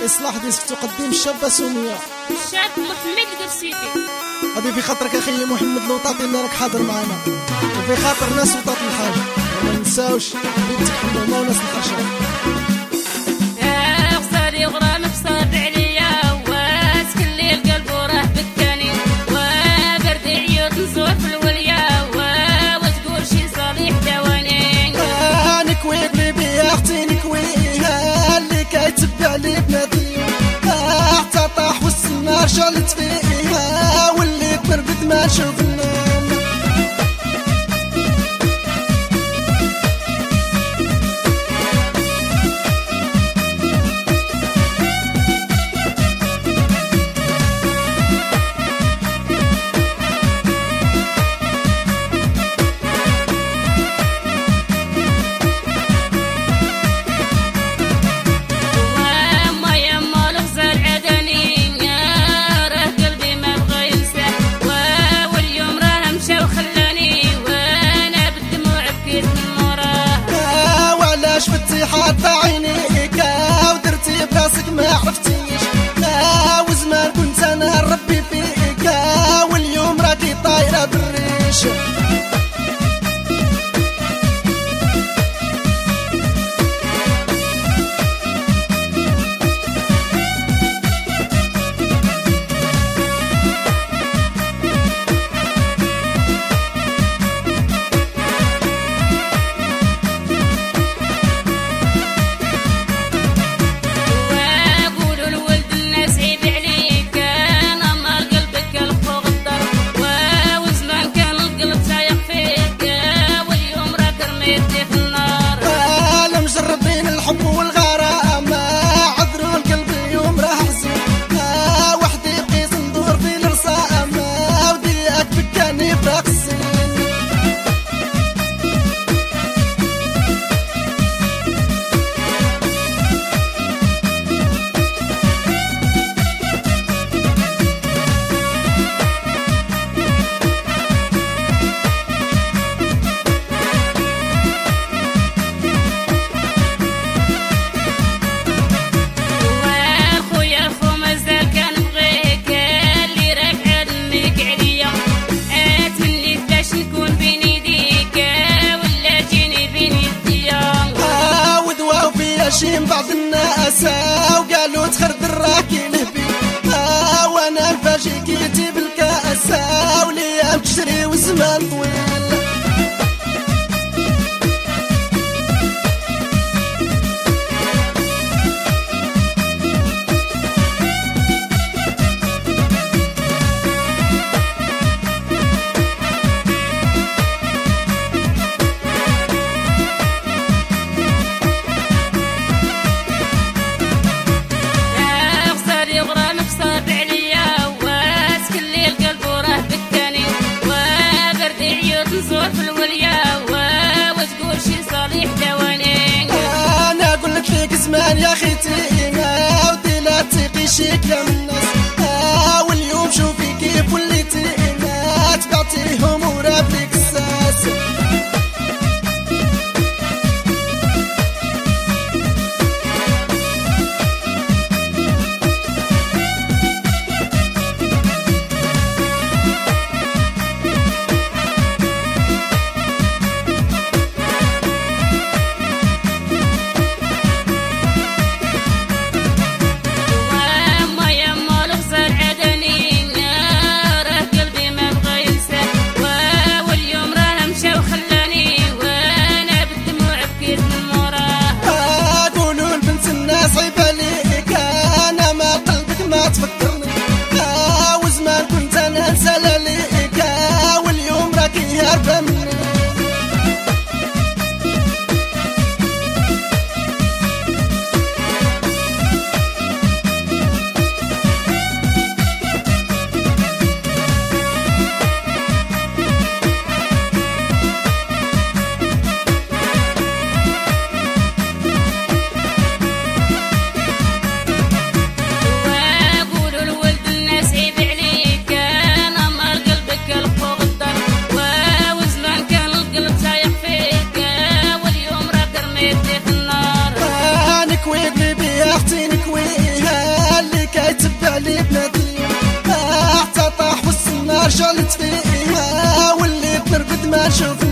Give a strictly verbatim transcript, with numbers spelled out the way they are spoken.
الاصلاح ديال تقدم الشابه سميه الشاب محمد قرسيتي. هذه في خاطرك اخي محمد لوطاطي اللي راك حاضر معنا، وفي خاطر ناس وطاط الحاج وما ننساوش بنتك حمامه وناس الخرشان. يا غزالي غرامك صاب عليا واسكن لي القلب وراه بكاني وبرد عيوط نزور في الوليا وتقول شي صالح دواني. نكوي قلبي يا اختي نكويها اللي كيتبع لي بنادي حتى طاح والسمار شلت فيها واللي تمربد ما نشوف النوم. حاطة عينيك ودرتي براسك ما عرفتيش وزمان كنت انا نربي فيك واليوم راكي طايرة بالريش. الحب والغرامة عذروا القلب اليوم راه حزين وحدي بقيت ندور في الرصامة ودياك بكاني فراق السنين. ماشي بعض الناس وقالوا تخرد راكي لهبي وانا نفاجئ كيتي بالكاس وليام تشري وزمان طويل. نزور في الوليا وتقول شي صالح دواني. انا اقول لك فيك زمان يا خيتي ودي لا تثقي شي كلام الناس واليوم شوفي كيف وليتي تبعتيهم وراب ليك الساس. واليوم شالت فيها واللي تنرقد ما شوف